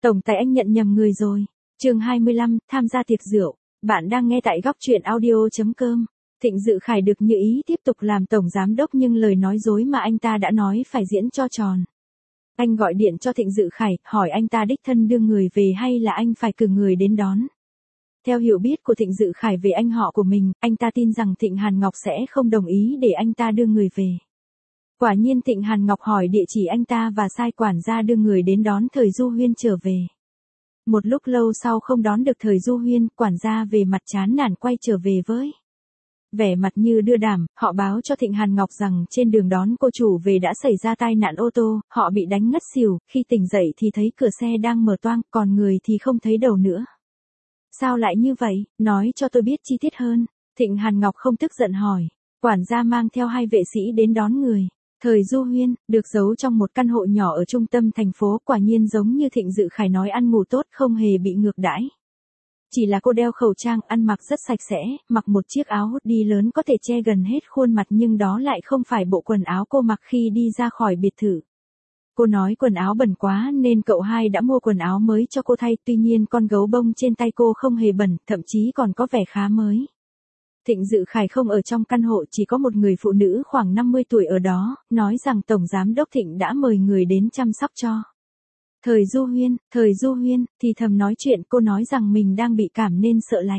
Tổng tài anh nhận nhầm người rồi. Chương 25, tham gia tiệc rượu. Bạn đang nghe tại góc truyện audio.com. Thịnh Dự Khải được như ý tiếp tục làm tổng giám đốc nhưng lời nói dối mà anh ta đã nói phải diễn cho tròn. Anh gọi điện cho Thịnh Dự Khải, hỏi anh ta đích thân đưa người về hay là anh phải cử người đến đón. Theo hiểu biết của Thịnh Dự Khải về anh họ của mình, anh ta tin rằng Thịnh Hàn Ngọc sẽ không đồng ý để anh ta đưa người về. Quả nhiên Thịnh Hàn Ngọc hỏi địa chỉ anh ta và sai quản gia đưa người đến đón Thời Du Huyên trở về. Một lúc lâu sau không đón được Thời Du Huyên, quản gia về mặt chán nản quay trở về với vẻ mặt như đưa đàm, họ báo cho Thịnh Hàn Ngọc rằng trên đường đón cô chủ về đã xảy ra tai nạn ô tô, họ bị đánh ngất xỉu, khi tỉnh dậy thì thấy cửa xe đang mở toang, còn người thì không thấy đầu nữa. Sao lại như vậy, nói cho tôi biết chi tiết hơn. Thịnh Hàn Ngọc không tức giận hỏi. Quản gia mang theo 2 vệ sĩ đến đón người. Thời Du Huyên, được giấu trong một căn hộ nhỏ ở trung tâm thành phố, quả nhiên giống như Thịnh Dự Khải nói, ăn ngủ tốt, không hề bị ngược đãi. Chỉ là cô đeo khẩu trang, ăn mặc rất sạch sẽ, mặc một chiếc áo hoodie lớn có thể che gần hết khuôn mặt nhưng đó lại không phải bộ quần áo cô mặc khi đi ra khỏi biệt thự. Cô nói quần áo bẩn quá nên cậu hai đã mua quần áo mới cho cô thay, tuy nhiên con gấu bông trên tay cô không hề bẩn, thậm chí còn có vẻ khá mới. Thịnh Dự Khải không ở trong căn hộ, chỉ có một người phụ nữ khoảng 50 tuổi ở đó, nói rằng Tổng Giám đốc Thịnh đã mời người đến chăm sóc cho Thời Du Huyên, thì thầm nói chuyện, cô nói rằng mình đang bị cảm nên sợ lạnh.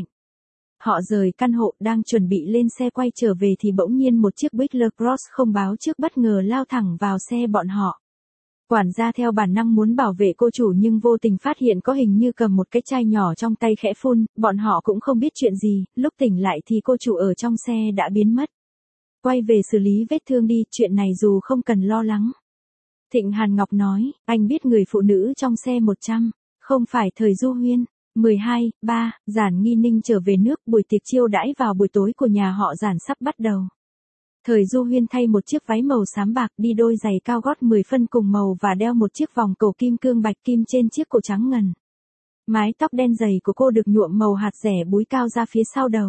Họ rời căn hộ, đang chuẩn bị lên xe quay trở về thì bỗng nhiên một chiếc Whistler Cross không báo trước bất ngờ lao thẳng vào xe bọn họ. Quản gia theo bản năng muốn bảo vệ cô chủ nhưng vô tình phát hiện có hình như cầm một cái chai nhỏ trong tay khẽ phun, bọn họ cũng không biết chuyện gì, lúc tỉnh lại thì cô chủ ở trong xe đã biến mất. Quay về xử lý vết thương đi, chuyện này dù không cần lo lắng. Thịnh Hàn Ngọc nói, anh biết người phụ nữ trong xe 100, không phải Thời Du Huyên. 12/3, Giản Nghi Ninh trở về nước, buổi tiệc chiêu đãi vào buổi tối của nhà họ Giản sắp bắt đầu. Thời Du Huyên thay một chiếc váy màu xám bạc, đi đôi giày cao gót 10 phân cùng màu và đeo một chiếc vòng cổ kim cương bạch kim trên chiếc cổ trắng ngần. Mái tóc đen dày của cô được nhuộm màu hạt dẻ búi cao ra phía sau đầu.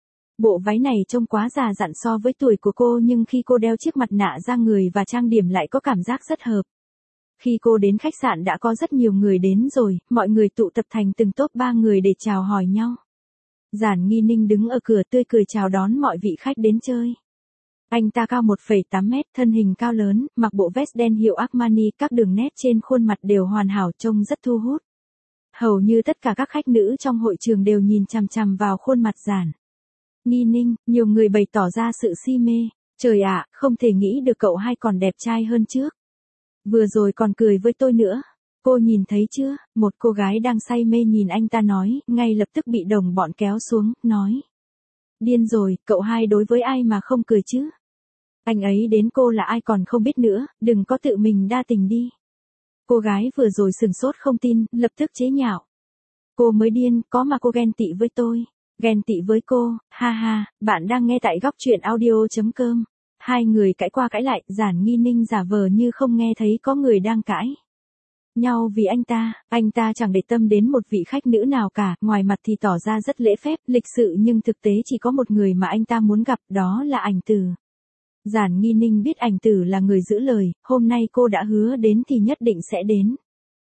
Bộ váy này trông quá già dặn so với tuổi của cô nhưng khi cô đeo chiếc mặt nạ ra người và trang điểm lại có cảm giác rất hợp. Khi cô đến khách sạn đã có rất nhiều người đến rồi, mọi người tụ tập thành từng tốp 3 người để chào hỏi nhau. Giản Nghi Ninh đứng ở cửa tươi cười chào đón mọi vị khách đến chơi. Anh ta cao 1,8 mét, thân hình cao lớn, mặc bộ vest đen hiệu Armani, các đường nét trên khuôn mặt đều hoàn hảo, trông rất thu hút. Hầu như tất cả các khách nữ trong hội trường đều nhìn chằm chằm vào khuôn mặt Giản Nghi Ninh, nhiều người bày tỏ ra sự si mê. Trời ạ, không thể nghĩ được cậu hai còn đẹp trai hơn trước. Vừa rồi còn cười với tôi nữa. Cô nhìn thấy chưa? Một cô gái đang say mê nhìn anh ta nói, ngay lập tức bị đồng bọn kéo xuống, nói. Điên rồi, cậu hai đối với ai mà không cười chứ? Anh ấy đến cô là ai còn không biết nữa, đừng có tự mình đa tình đi. Cô gái vừa rồi sừng sốt không tin, lập tức chế nhạo. Cô mới điên, có mà cô ghen tị với tôi. Ghen tị với cô, ha ha, bạn đang nghe tại góc truyện audio.com. Hai người cãi qua cãi lại, Giản Nghi Ninh giả vờ như không nghe thấy có người đang cãi nhau vì anh ta chẳng để tâm đến một vị khách nữ nào cả, ngoài mặt thì tỏ ra rất lễ phép, lịch sự nhưng thực tế chỉ có một người mà anh ta muốn gặp, đó là Ảnh Tử. Giản Nghi Ninh biết Ảnh Tử là người giữ lời, hôm nay cô đã hứa đến thì nhất định sẽ đến.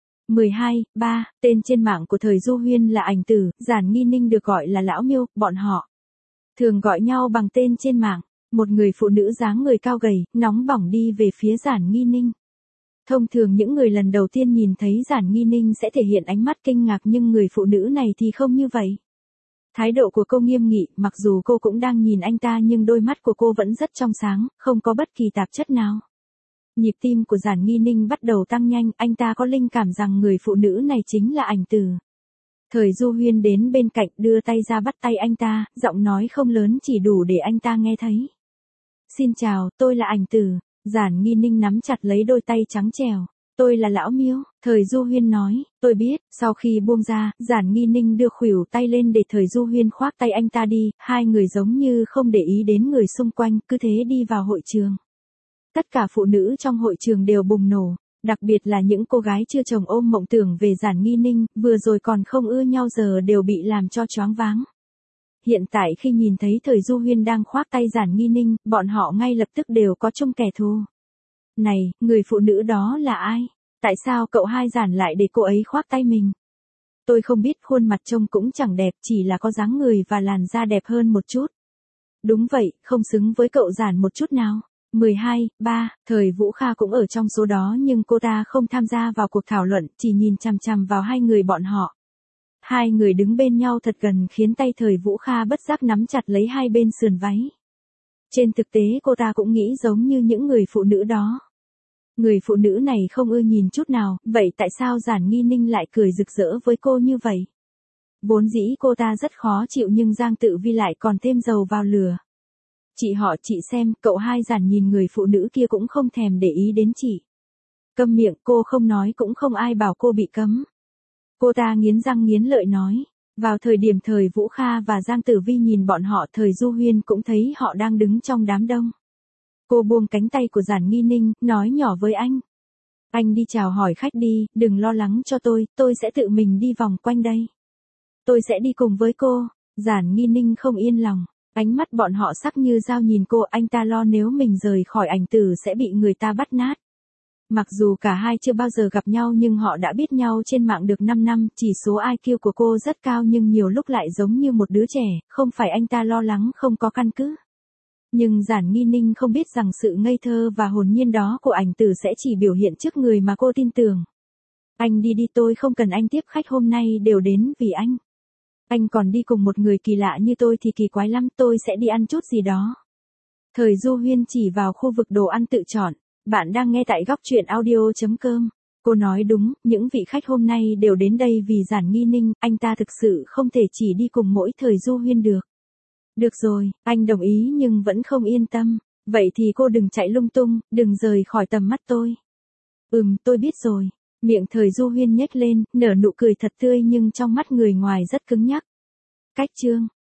12/3, tên trên mạng của Thời Du Huyên là Ảnh Tử, Giản Nghi Ninh được gọi là Lão Miêu, bọn họ thường gọi nhau bằng tên trên mạng. Một người phụ nữ dáng người cao gầy, nóng bỏng đi về phía Giản Nghi Ninh. Thông thường những người lần đầu tiên nhìn thấy Giản Nghi Ninh sẽ thể hiện ánh mắt kinh ngạc nhưng người phụ nữ này thì không như vậy. Thái độ của cô nghiêm nghị, mặc dù cô cũng đang nhìn anh ta nhưng đôi mắt của cô vẫn rất trong sáng, không có bất kỳ tạp chất nào. Nhịp tim của Giản Nghi Ninh bắt đầu tăng nhanh, anh ta có linh cảm rằng người phụ nữ này chính là Ảnh Tử. Thời Du Huyên đến bên cạnh đưa tay ra bắt tay anh ta, giọng nói không lớn chỉ đủ để anh ta nghe thấy. Xin chào, tôi là Ảnh Tử. Giản Nghi Ninh nắm chặt lấy đôi tay trắng trẻo. Tôi là Lão Miêu, Thời Du Huyên nói, tôi biết. Sau khi buông ra, Giản Nghi Ninh đưa khuỷu tay lên để Thời Du Huyên khoác tay anh ta đi, hai người giống như không để ý đến người xung quanh, cứ thế đi vào hội trường. Tất cả phụ nữ trong hội trường đều bùng nổ, đặc biệt là những cô gái chưa chồng ôm mộng tưởng về Giản Nghi Ninh, vừa rồi còn không ưa nhau giờ đều bị làm cho choáng váng. Hiện tại khi nhìn thấy Thời Du Huyên đang khoác tay Giản Nghi Ninh, bọn họ ngay lập tức đều có chung kẻ thù. Này, người phụ nữ đó là ai? Tại sao cậu hai Giản lại để cô ấy khoác tay mình? Tôi không biết, khuôn mặt trông cũng chẳng đẹp, chỉ là có dáng người và làn da đẹp hơn một chút. Đúng vậy, không xứng với cậu Giản một chút nào. 12/3, thời Vũ Kha cũng ở trong số đó nhưng cô ta không tham gia vào cuộc thảo luận, chỉ nhìn chằm chằm vào hai người bọn họ. Hai người đứng bên nhau thật gần khiến tay thời Vũ Kha bất giác nắm chặt lấy hai bên sườn váy. Trên thực tế cô ta cũng nghĩ giống như những người phụ nữ đó. Người phụ nữ này không ưa nhìn chút nào, vậy tại sao Giản Nghi Ninh lại cười rực rỡ với cô như vậy? Vốn dĩ cô ta rất khó chịu nhưng Giang Tự Vi lại còn thêm dầu vào lửa. Chị xem, cậu hai Giản nhìn người phụ nữ kia cũng không thèm để ý đến chị. Câm miệng, cô không nói cũng không ai bảo cô bị cấm. Cô ta nghiến răng nghiến lợi nói. Vào thời điểm thời Vũ Kha và Giang Tử Vi nhìn bọn họ, thời Du Huyên cũng thấy họ đang đứng trong đám đông. Cô buông cánh tay của Giản Nghi Ninh, nói nhỏ với anh. Anh đi chào hỏi khách đi, đừng lo lắng cho tôi sẽ tự mình đi vòng quanh đây. Tôi sẽ đi cùng với cô. Giản Nghi Ninh không yên lòng. Ánh mắt bọn họ sắc như dao nhìn cô, anh ta lo nếu mình rời khỏi ảnh tử sẽ bị người ta bắt nát. Mặc dù cả hai chưa bao giờ gặp nhau nhưng họ đã biết nhau trên mạng được 5 năm, chỉ số IQ của cô rất cao nhưng nhiều lúc lại giống như một đứa trẻ, không phải anh ta lo lắng không có căn cứ. Nhưng Giản Nghi Ninh không biết rằng sự ngây thơ và hồn nhiên đó của ảnh tử sẽ chỉ biểu hiện trước người mà cô tin tưởng. Anh đi đi, tôi không cần anh tiếp khách, hôm nay đều đến vì anh. Anh còn đi cùng một người kỳ lạ như tôi thì kỳ quái lắm, tôi sẽ đi ăn chút gì đó. Thời Du Huyên chỉ vào khu vực đồ ăn tự chọn. Bạn đang nghe tại góc truyện audio.com. Cô nói đúng, những vị khách hôm nay đều đến đây vì Giản Nghi Ninh, anh ta thực sự không thể chỉ đi cùng mỗi thời Du Huyên được. Được rồi, anh đồng ý nhưng vẫn không yên tâm. Vậy thì cô đừng chạy lung tung, đừng rời khỏi tầm mắt tôi. Tôi biết rồi. Miệng thời Du Huyên nhếch lên, nở nụ cười thật tươi nhưng trong mắt người ngoài rất cứng nhắc. Cách chương